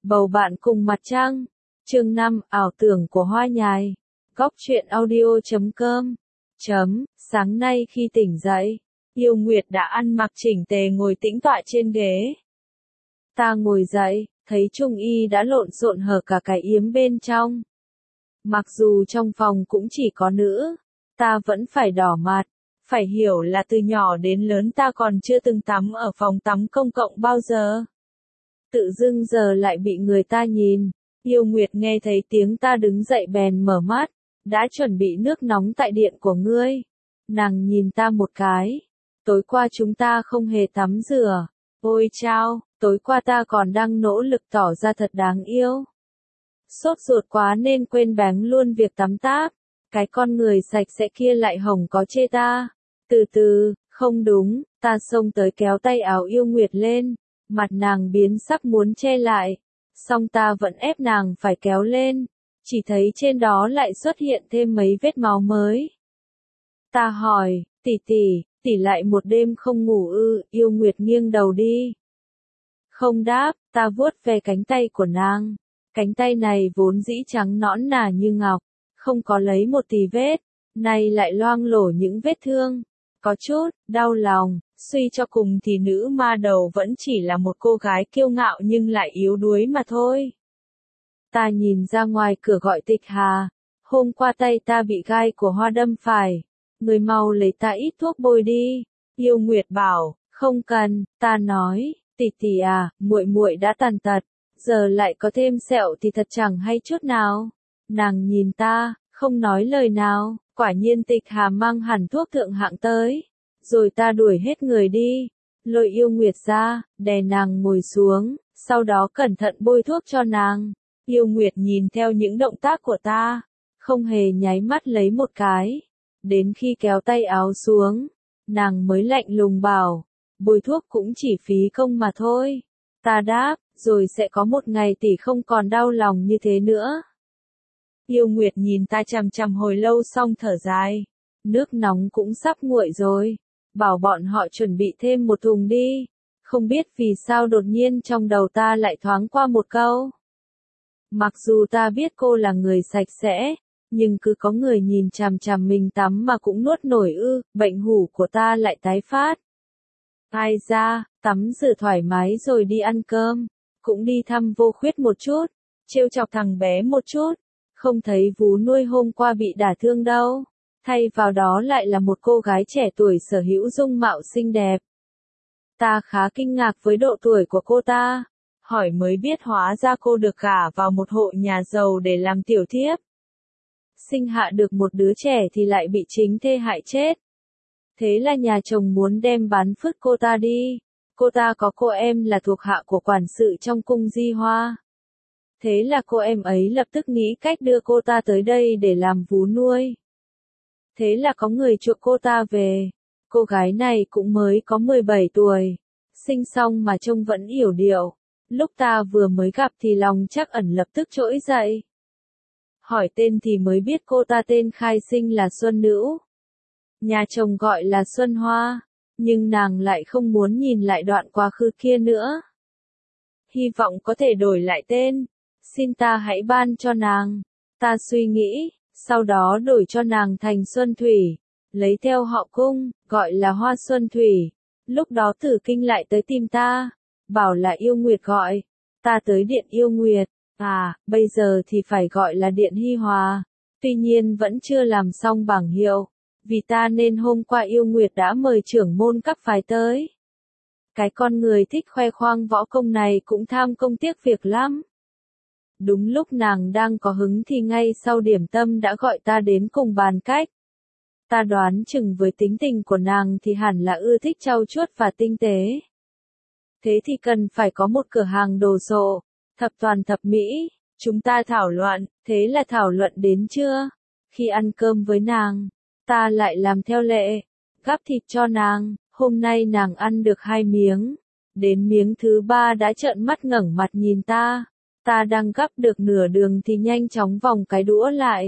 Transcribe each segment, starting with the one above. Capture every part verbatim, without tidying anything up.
Bầu bạn cùng mặt trăng. Chương năm, ảo tưởng của hoa nhài. Góc truyện audio chấm com. Chấm, sáng nay khi tỉnh dậy, Yêu Nguyệt đã ăn mặc chỉnh tề ngồi tĩnh tọa trên ghế. Ta ngồi dậy, thấy Trung Y đã lộn xộn hở cả cái yếm bên trong. Mặc dù trong phòng cũng chỉ có nữ, ta vẫn phải đỏ mặt. Phải hiểu là từ nhỏ đến lớn ta còn chưa từng tắm ở phòng tắm công cộng bao giờ. Tự dưng giờ lại bị người ta nhìn. Yêu Nguyệt nghe thấy tiếng ta đứng dậy bèn mở mắt. Đã chuẩn bị nước nóng tại điện của ngươi. Nàng nhìn ta một cái. Tối qua chúng ta không hề tắm rửa. Ôi chao, tối qua ta còn đang nỗ lực tỏ ra thật đáng yêu. Sốt ruột quá nên quên bén luôn việc tắm táp. Cái con người sạch sẽ kia lại hồng có chê ta. Từ từ, không đúng, ta xông tới kéo tay áo Yêu Nguyệt lên. Mặt nàng biến sắc muốn che lại. Song ta vẫn ép nàng phải kéo lên. Chỉ thấy trên đó lại xuất hiện thêm mấy vết máu mới. Ta hỏi, tỷ tỷ, tỷ lại một đêm không ngủ ư? Yêu Nguyệt nghiêng đầu đi. Không đáp, ta vuốt về cánh tay của nàng. Cánh tay này vốn dĩ trắng nõn nà như ngọc, không có lấy một tì vết, nay lại loang lổ những vết thương. Có chút, đau lòng, suy cho cùng thì nữ ma đầu vẫn chỉ là một cô gái kiêu ngạo nhưng lại yếu đuối mà thôi. Ta nhìn ra ngoài cửa gọi Tịch Hà. Hôm qua tay ta bị gai của hoa đâm phải. Người mau lấy ta ít thuốc bôi đi. Yêu Nguyệt bảo, không cần, ta nói, tỷ tỷ à, muội muội đã tàn tật, giờ lại có thêm sẹo thì thật chẳng hay chút nào. Nàng nhìn ta, không nói lời nào, quả nhiên Tịch Hà mang hẳn thuốc thượng hạng tới. Rồi ta đuổi hết người đi, lôi Yêu Nguyệt ra, đè nàng ngồi xuống, sau đó cẩn thận bôi thuốc cho nàng. Yêu Nguyệt nhìn theo những động tác của ta, không hề nháy mắt lấy một cái. Đến khi kéo tay áo xuống, nàng mới lạnh lùng bảo, bôi thuốc cũng chỉ phí công mà thôi. Ta đáp, rồi sẽ có một ngày tỷ không còn đau lòng như thế nữa. Yêu Nguyệt nhìn ta chằm chằm hồi lâu xong thở dài. Nước nóng cũng sắp nguội rồi. Bảo bọn họ chuẩn bị thêm một thùng đi. Không biết vì sao đột nhiên trong đầu ta lại thoáng qua một câu. Mặc dù ta biết cô là người sạch sẽ, nhưng cứ có người nhìn chằm chằm mình tắm mà cũng nuốt nổi ư, bệnh hủ của ta lại tái phát. Ai ra, tắm rửa thoải mái rồi đi ăn cơm, cũng đi thăm Vô Khuyết một chút, trêu chọc thằng bé một chút, không thấy vú nuôi hôm qua bị đả thương đâu, thay vào đó lại là một cô gái trẻ tuổi sở hữu dung mạo xinh đẹp. Ta khá kinh ngạc với độ tuổi của cô ta. Hỏi mới biết hóa ra cô được gả vào một hộ nhà giàu để làm tiểu thiếp. Sinh hạ được một đứa trẻ thì lại bị chính thê hại chết. Thế là nhà chồng muốn đem bán phứt cô ta đi. Cô ta có cô em là thuộc hạ của quản sự trong cung Di Hoa. Thế là cô em ấy lập tức nghĩ cách đưa cô ta tới đây để làm vú nuôi. Thế là có người chuộc cô ta về. Cô gái này cũng mới có mười bảy tuổi. Sinh xong mà trông vẫn yểu điệu. Lúc ta vừa mới gặp thì lòng Trắc Ẩn lập tức trỗi dậy. Hỏi tên thì mới biết cô ta tên khai sinh là Xuân Nữu. Nhà chồng gọi là Xuân Hoa, nhưng nàng lại không muốn nhìn lại đoạn quá khứ kia nữa. Hy vọng có thể đổi lại tên, xin ta hãy ban cho nàng. Ta suy nghĩ, sau đó đổi cho nàng thành Xuân Thủy, lấy theo họ cung, gọi là Hoa Xuân Thủy. Lúc đó Tử Kinh lại tới tìm ta. Bảo là Yêu Nguyệt gọi, ta tới điện Yêu Nguyệt, à, bây giờ thì phải gọi là điện Hi Hòa, tuy nhiên vẫn chưa làm xong bảng hiệu, vì ta nên hôm qua Yêu Nguyệt đã mời trưởng môn các phái tới. Cái con người thích khoe khoang võ công này cũng tham công tiếc việc lắm. Đúng lúc nàng đang có hứng thì ngay sau điểm tâm đã gọi ta đến cùng bàn cách. Ta đoán chừng với tính tình của nàng thì hẳn là ưa thích trau chuốt và tinh tế. Thế thì cần phải có một cửa hàng đồ sộ, thập toàn thập mỹ. Chúng ta thảo luận, thế là thảo luận đến trưa. Khi ăn cơm với nàng, ta lại làm theo lệ, gắp thịt cho nàng. Hôm nay nàng ăn được hai miếng, đến miếng thứ ba đã trợn mắt ngẩng mặt nhìn ta. Ta đang gắp được nửa đường thì nhanh chóng vòng cái đũa lại,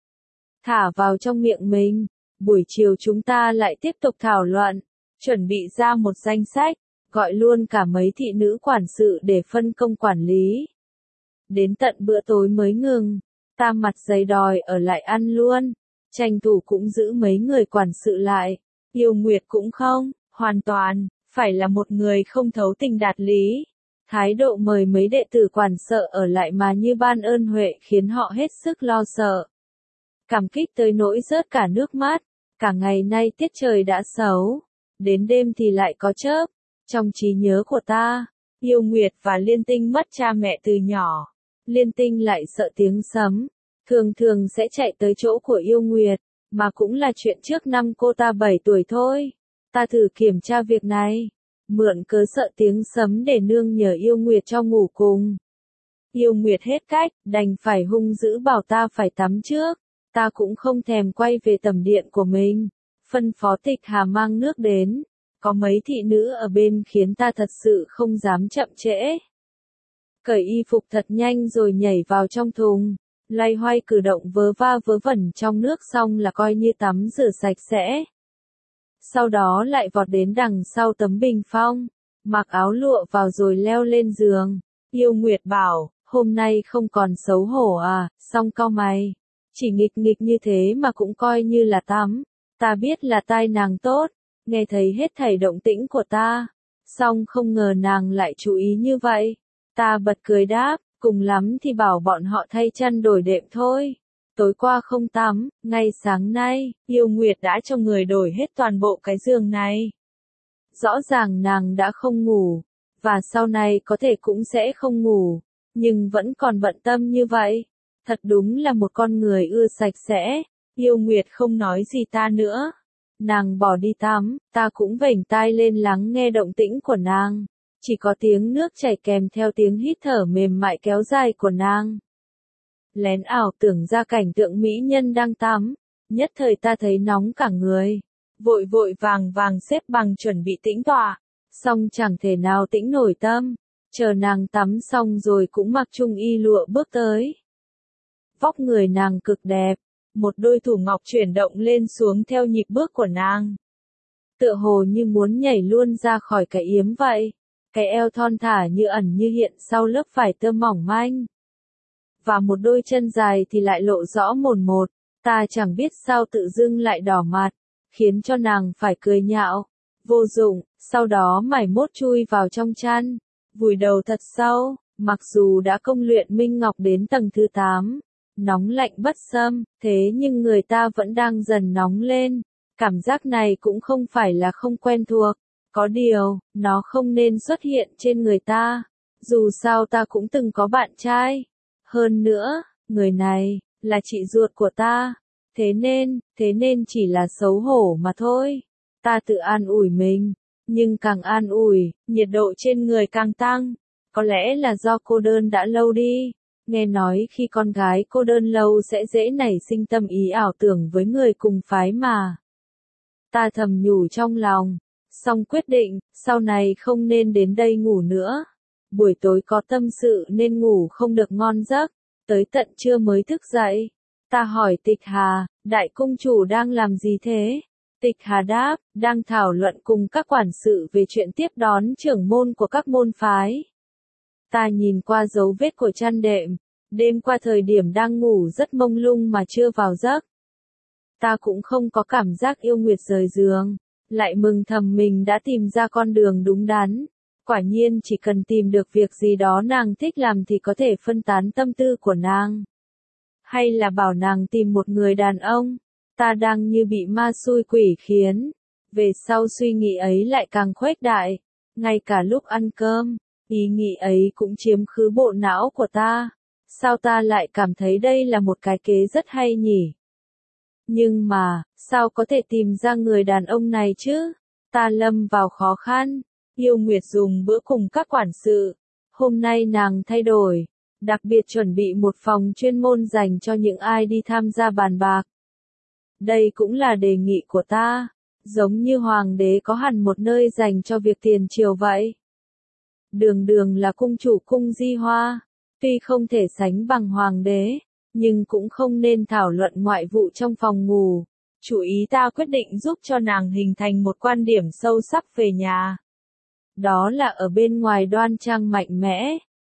thả vào trong miệng mình. Buổi chiều chúng ta lại tiếp tục thảo luận, chuẩn bị ra một danh sách. Gọi luôn cả mấy thị nữ quản sự để phân công quản lý. đến tận bữa tối mới ngừng. Ta mặt dày đòi ở lại ăn luôn, tranh thủ cũng giữ mấy người quản sự lại. Yêu Nguyệt cũng không, hoàn toàn, phải là một người không thấu tình đạt lý. Thái độ mời mấy đệ tử quản sợ ở lại mà như ban ơn huệ khiến họ hết sức lo sợ. Cảm kích tới nỗi rớt cả nước mắt, cả ngày nay tiết trời đã xấu, đến đêm thì lại có chớp. Trong trí nhớ của ta, Yêu Nguyệt và Liên Tinh mất cha mẹ từ nhỏ. Liên Tinh lại sợ tiếng sấm, thường thường sẽ chạy tới chỗ của Yêu Nguyệt, mà cũng là chuyện trước năm cô ta bảy tuổi thôi. Ta thử kiểm tra việc này, mượn cớ sợ tiếng sấm để nương nhờ Yêu Nguyệt cho ngủ cùng. Yêu Nguyệt hết cách, đành phải hung dữ bảo ta phải tắm trước. Ta cũng không thèm quay về tầm điện của mình, phân phó Tịch Hà mang nước đến. Có mấy thị nữ ở bên khiến ta thật sự không dám chậm trễ. Cởi y phục thật nhanh rồi nhảy vào trong thùng, loay hoay cử động vớ va vớ vẩn trong nước xong là coi như tắm rửa sạch sẽ. Sau đó lại vọt đến đằng sau tấm bình phong, mặc áo lụa vào rồi leo lên giường. Yêu Nguyệt bảo, hôm nay không còn xấu hổ à, xong cau mày. Chỉ nghịch nghịch như thế mà cũng coi như là tắm. Ta biết là tai nàng tốt, nghe thấy hết thảy động tĩnh của ta. Xong không ngờ nàng lại chú ý như vậy. Ta bật cười đáp, cùng lắm thì bảo bọn họ thay chăn đổi đệm thôi. Tối qua không tắm, ngay sáng nay, Yêu Nguyệt đã cho người đổi hết toàn bộ cái giường này. Rõ ràng nàng đã không ngủ, và sau này có thể cũng sẽ không ngủ, nhưng vẫn còn bận tâm như vậy. Thật đúng là một con người ưa sạch sẽ. Yêu Nguyệt không nói gì ta nữa. Nàng bỏ đi tắm, ta cũng vểnh tai lên lắng nghe động tĩnh của nàng. Chỉ có tiếng nước chảy kèm theo tiếng hít thở mềm mại kéo dài của nàng. Lén ảo tưởng ra cảnh tượng mỹ nhân đang tắm, nhất thời ta thấy nóng cả người. Vội vội vàng vàng xếp bằng chuẩn bị tĩnh tọa, xong chẳng thể nào tĩnh nổi tâm. Chờ nàng tắm xong rồi cũng mặc trung y lụa bước tới. Vóc người nàng cực đẹp, một đôi thủ ngọc chuyển động lên xuống theo nhịp bước của nàng. Tựa hồ như muốn nhảy luôn ra khỏi cái yếm vậy, cái eo thon thả như ẩn như hiện sau lớp vải tơ mỏng manh. Và một đôi chân dài thì lại lộ rõ mồn một, ta chẳng biết sao tự dưng lại đỏ mặt, khiến cho nàng phải cười nhạo. Vô dụng, sau đó mải mốt chui vào trong chăn, vùi đầu thật sâu, mặc dù đã công luyện Minh Ngọc đến tầng thứ tám. Nóng lạnh bất xâm, thế nhưng người ta vẫn đang dần nóng lên. Cảm giác này cũng không phải là không quen thuộc. Có điều, nó không nên xuất hiện trên người ta. Dù sao ta cũng từng có bạn trai. Hơn nữa, người này, là chị ruột của ta. Thế nên, thế nên chỉ là xấu hổ mà thôi. Ta tự an ủi mình. Nhưng càng an ủi, nhiệt độ trên người càng tăng. Có lẽ là do cô đơn đã lâu đi. Nghe nói khi con gái cô đơn lâu sẽ dễ nảy sinh tâm ý ảo tưởng với người cùng phái mà. Ta thầm nhủ trong lòng, xong quyết định, sau này không nên đến đây ngủ nữa. Buổi tối có tâm sự nên ngủ không được ngon giấc, tới tận trưa mới thức dậy. Ta hỏi Tịch Hà, đại cung chủ đang làm gì thế? Tịch Hà đáp, đang thảo luận cùng các quản sự về chuyện tiếp đón trưởng môn của các môn phái. Ta nhìn qua dấu vết của chăn đệm, đêm qua thời điểm đang ngủ rất mông lung mà chưa vào giấc. Ta cũng không có cảm giác Yêu Nguyệt rời giường, lại mừng thầm mình đã tìm ra con đường đúng đắn. Quả nhiên chỉ cần tìm được việc gì đó nàng thích làm thì có thể phân tán tâm tư của nàng. Hay là bảo nàng tìm một người đàn ông, ta đang như bị ma xui quỷ khiến. Về sau suy nghĩ ấy lại càng khuếch đại, ngay cả lúc ăn cơm. Ý nghĩ ấy cũng chiếm khứ bộ não của ta. Sao ta lại cảm thấy đây là một cái kế rất hay nhỉ? Nhưng mà, sao có thể tìm ra người đàn ông này chứ? Ta lâm vào khó khăn. Yêu Nguyệt dùng bữa cùng các quản sự. Hôm nay nàng thay đổi, đặc biệt chuẩn bị một phòng chuyên môn dành cho những ai đi tham gia bàn bạc. Đây cũng là đề nghị của ta, giống như hoàng đế có hẳn một nơi dành cho việc tiền triều vậy. Đường đường là cung chủ cung Di Hoa, tuy không thể sánh bằng hoàng đế, nhưng cũng không nên thảo luận ngoại vụ trong phòng ngủ. Chủ ý ta quyết định giúp cho nàng hình thành một quan điểm sâu sắc về nhà. Đó là ở bên ngoài đoan trang mạnh mẽ,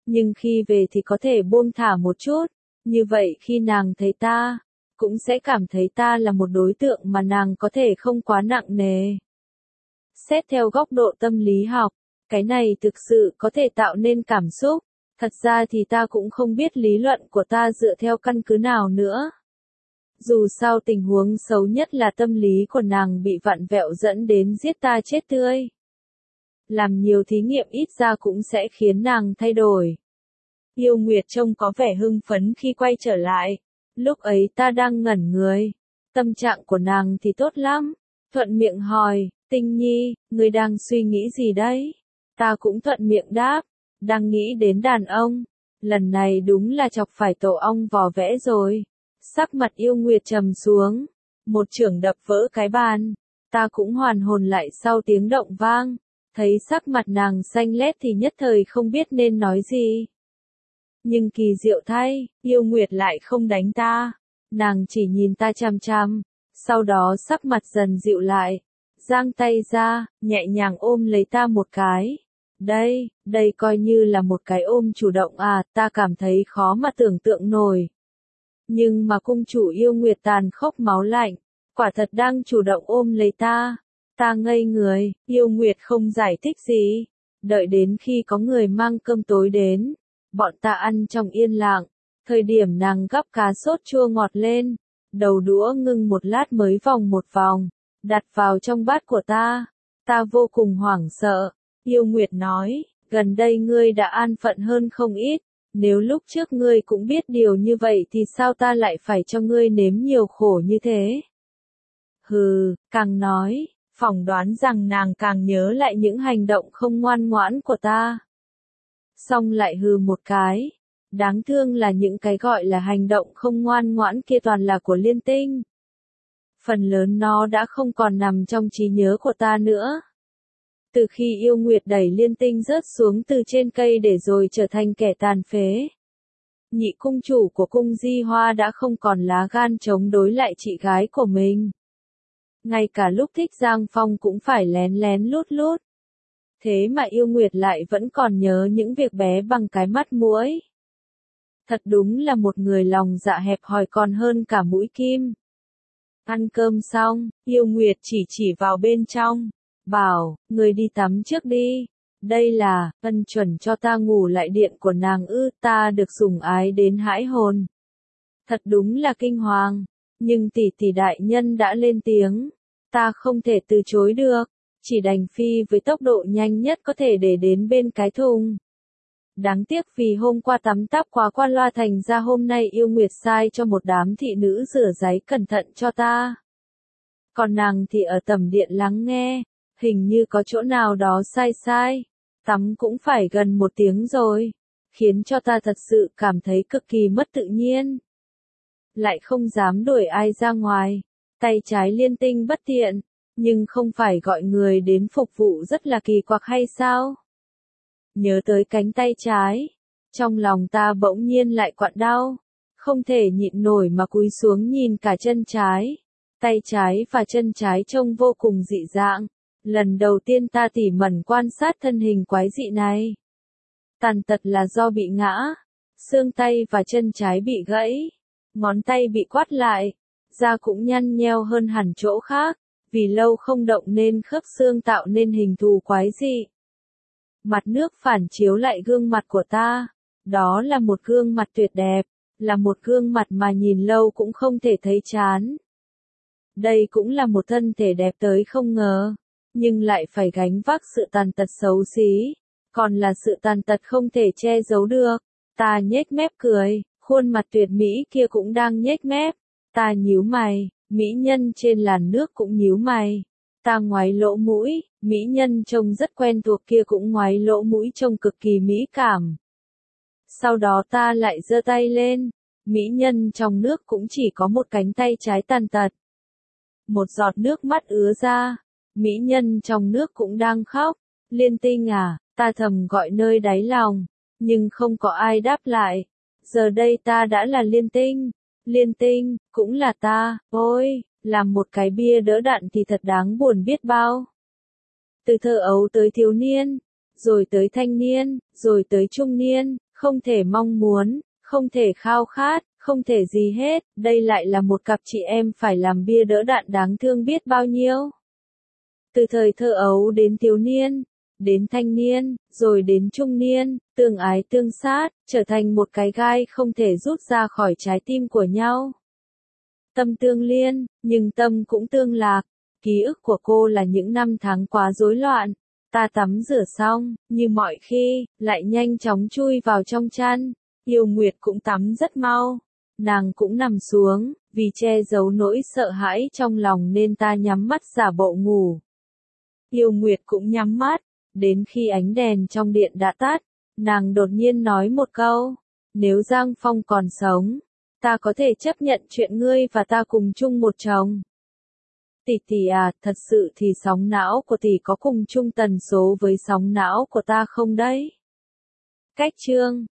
nhưng khi về thì có thể buông thả một chút, như vậy khi nàng thấy ta, cũng sẽ cảm thấy ta là một đối tượng mà nàng có thể không quá nặng nề. Xét theo góc độ tâm lý học, cái này thực sự có thể tạo nên cảm xúc, thật ra thì ta cũng không biết lý luận của ta dựa theo căn cứ nào nữa. Dù sao tình huống xấu nhất là tâm lý của nàng bị vặn vẹo dẫn đến giết ta chết tươi. Làm nhiều thí nghiệm ít ra cũng sẽ khiến nàng thay đổi. Yêu Nguyệt trông có vẻ hưng phấn khi quay trở lại. Lúc ấy ta đang ngẩn người. Tâm trạng của nàng thì tốt lắm. Thuận miệng hỏi, Tinh Nhi, ngươi đang suy nghĩ gì đấy? Ta cũng thuận miệng đáp, đang nghĩ đến đàn ông. Lần này đúng là chọc phải tổ ong vò vẽ rồi. Sắc mặt Yêu Nguyệt trầm xuống. Một chưởng đập vỡ cái bàn. Ta cũng hoàn hồn lại sau tiếng động vang. Thấy sắc mặt nàng xanh lét thì nhất thời không biết nên nói gì. Nhưng kỳ diệu thay, Yêu Nguyệt lại không đánh ta. Nàng chỉ nhìn ta chằm chằm. Sau đó sắc mặt dần dịu lại. Giang tay ra, nhẹ nhàng ôm lấy ta một cái. Đây, đây coi như là một cái ôm chủ động à, ta cảm thấy khó mà tưởng tượng nổi. Nhưng mà cung chủ Yêu Nguyệt tàn khốc máu lạnh, quả thật đang chủ động ôm lấy ta. Ta ngây người, Yêu Nguyệt không giải thích gì. Đợi đến khi có người mang cơm tối đến, bọn ta ăn trong yên lặng. Thời điểm nàng gắp cá sốt chua ngọt lên, đầu đũa ngưng một lát mới vòng một vòng, đặt vào trong bát của ta. Ta vô cùng hoảng sợ. Yêu Nguyệt nói, gần đây ngươi đã an phận hơn không ít. Nếu lúc trước ngươi cũng biết điều như vậy thì sao ta lại phải cho ngươi nếm nhiều khổ như thế? Hừ, càng nói, phỏng đoán rằng nàng càng nhớ lại những hành động không ngoan ngoãn của ta. Xong lại hừ một cái. Đáng thương là những cái gọi là hành động không ngoan ngoãn kia toàn là của Liên Tinh. Phần lớn nó đã không còn nằm trong trí nhớ của ta nữa. Từ khi Yêu Nguyệt đẩy Liên Tinh rớt xuống từ trên cây để rồi trở thành kẻ tàn phế. Nhị cung chủ của cung Di Hoa đã không còn lá gan chống đối lại chị gái của mình. Ngay cả lúc thích Giang Phong cũng phải lén lén lút lút. Thế mà Yêu Nguyệt lại vẫn còn nhớ những việc bé bằng cái mắt mũi. Thật đúng là một người lòng dạ hẹp hòi còn hơn cả mũi kim. Ăn cơm xong, Yêu Nguyệt chỉ chỉ vào bên trong. Bảo, người đi tắm trước đi. Đây là, ân chuẩn cho ta ngủ lại điện của nàng ư, ta được sủng ái đến hãi hồn. Thật đúng là kinh hoàng. Nhưng tỷ tỷ đại nhân đã lên tiếng. Ta không thể từ chối được. Chỉ đành phi với tốc độ nhanh nhất có thể để đến bên cái thùng. Đáng tiếc vì hôm qua tắm táp quá qua loa thành ra hôm nay Yêu Nguyệt sai cho một đám thị nữ rửa giấy cẩn thận cho ta. Còn nàng thì ở tầm điện lắng nghe. Hình như có chỗ nào đó sai sai. Tắm cũng phải gần một tiếng rồi. Khiến cho ta thật sự cảm thấy cực kỳ mất tự nhiên. Lại không dám đuổi ai ra ngoài. Tay trái Liên Tinh bất tiện. Nhưng không phải gọi người đến phục vụ rất là kỳ quặc hay sao? Nhớ tới cánh tay trái. Trong lòng ta bỗng nhiên lại quặn đau. Không thể nhịn nổi mà cúi xuống nhìn cả chân trái. Tay trái và chân trái trông vô cùng dị dạng. Lần đầu tiên ta tỉ mẩn quan sát thân hình quái dị này. Tàn tật là do bị ngã. Xương tay và chân trái bị gãy. Ngón tay bị quắt lại. Da cũng nhăn nheo hơn hẳn chỗ khác. Vì lâu không động nên khớp xương tạo nên hình thù quái dị. Mặt nước phản chiếu lại gương mặt của ta. Đó là một gương mặt tuyệt đẹp. Là một gương mặt mà nhìn lâu cũng không thể thấy chán. Đây cũng là một thân thể đẹp tới không ngờ. Nhưng lại phải gánh vác sự tàn tật xấu xí. Còn là sự tàn tật không thể che giấu được. Ta nhếch mép cười. Khuôn mặt tuyệt mỹ kia cũng đang nhếch mép. Ta nhíu mày. Mỹ nhân trên làn nước cũng nhíu mày. Ta ngoáy lỗ mũi. Mỹ nhân trông rất quen thuộc kia cũng ngoáy lỗ mũi trông cực kỳ mỹ cảm. Sau đó ta lại giơ tay lên. Mỹ nhân trong nước cũng chỉ có một cánh tay trái tàn tật. Một giọt nước mắt ứa ra. Mỹ nhân trong nước cũng đang khóc. Liên Tinh à, ta thầm gọi nơi đáy lòng. Nhưng không có ai đáp lại. Giờ đây ta đã là Liên Tinh. Liên Tinh, cũng là ta. Ôi, làm một cái bia đỡ đạn thì thật đáng buồn biết bao. Từ thơ ấu tới thiếu niên. Rồi tới thanh niên. Rồi tới trung niên. Không không thể mong muốn, không thể khao khát, không thể gì hết, đây lại là một cặp chị em phải làm bia đỡ đạn đáng thương biết bao nhiêu. Từ thời thơ ấu đến thiếu niên, đến thanh niên, rồi đến trung niên, tương ái tương sát, trở thành một cái gai không thể rút ra khỏi trái tim của nhau. Tâm tương liên, nhưng tâm cũng tương lạc. Ký ức của cô là những năm tháng quá rối loạn. Ta tắm rửa xong, như mọi khi, lại nhanh chóng chui vào trong chăn. Yêu Nguyệt cũng tắm rất mau. Nàng cũng nằm xuống, vì che giấu nỗi sợ hãi trong lòng nên ta nhắm mắt giả bộ ngủ. Yêu Nguyệt cũng nhắm mắt, đến khi ánh đèn trong điện đã tắt, nàng đột nhiên nói một câu, nếu Giang Phong còn sống, ta có thể chấp nhận chuyện ngươi và ta cùng chung một chồng. Tỷ tỷ à, thật sự thì sóng não của tỷ có cùng chung tần số với sóng não của ta không đấy? Cách chương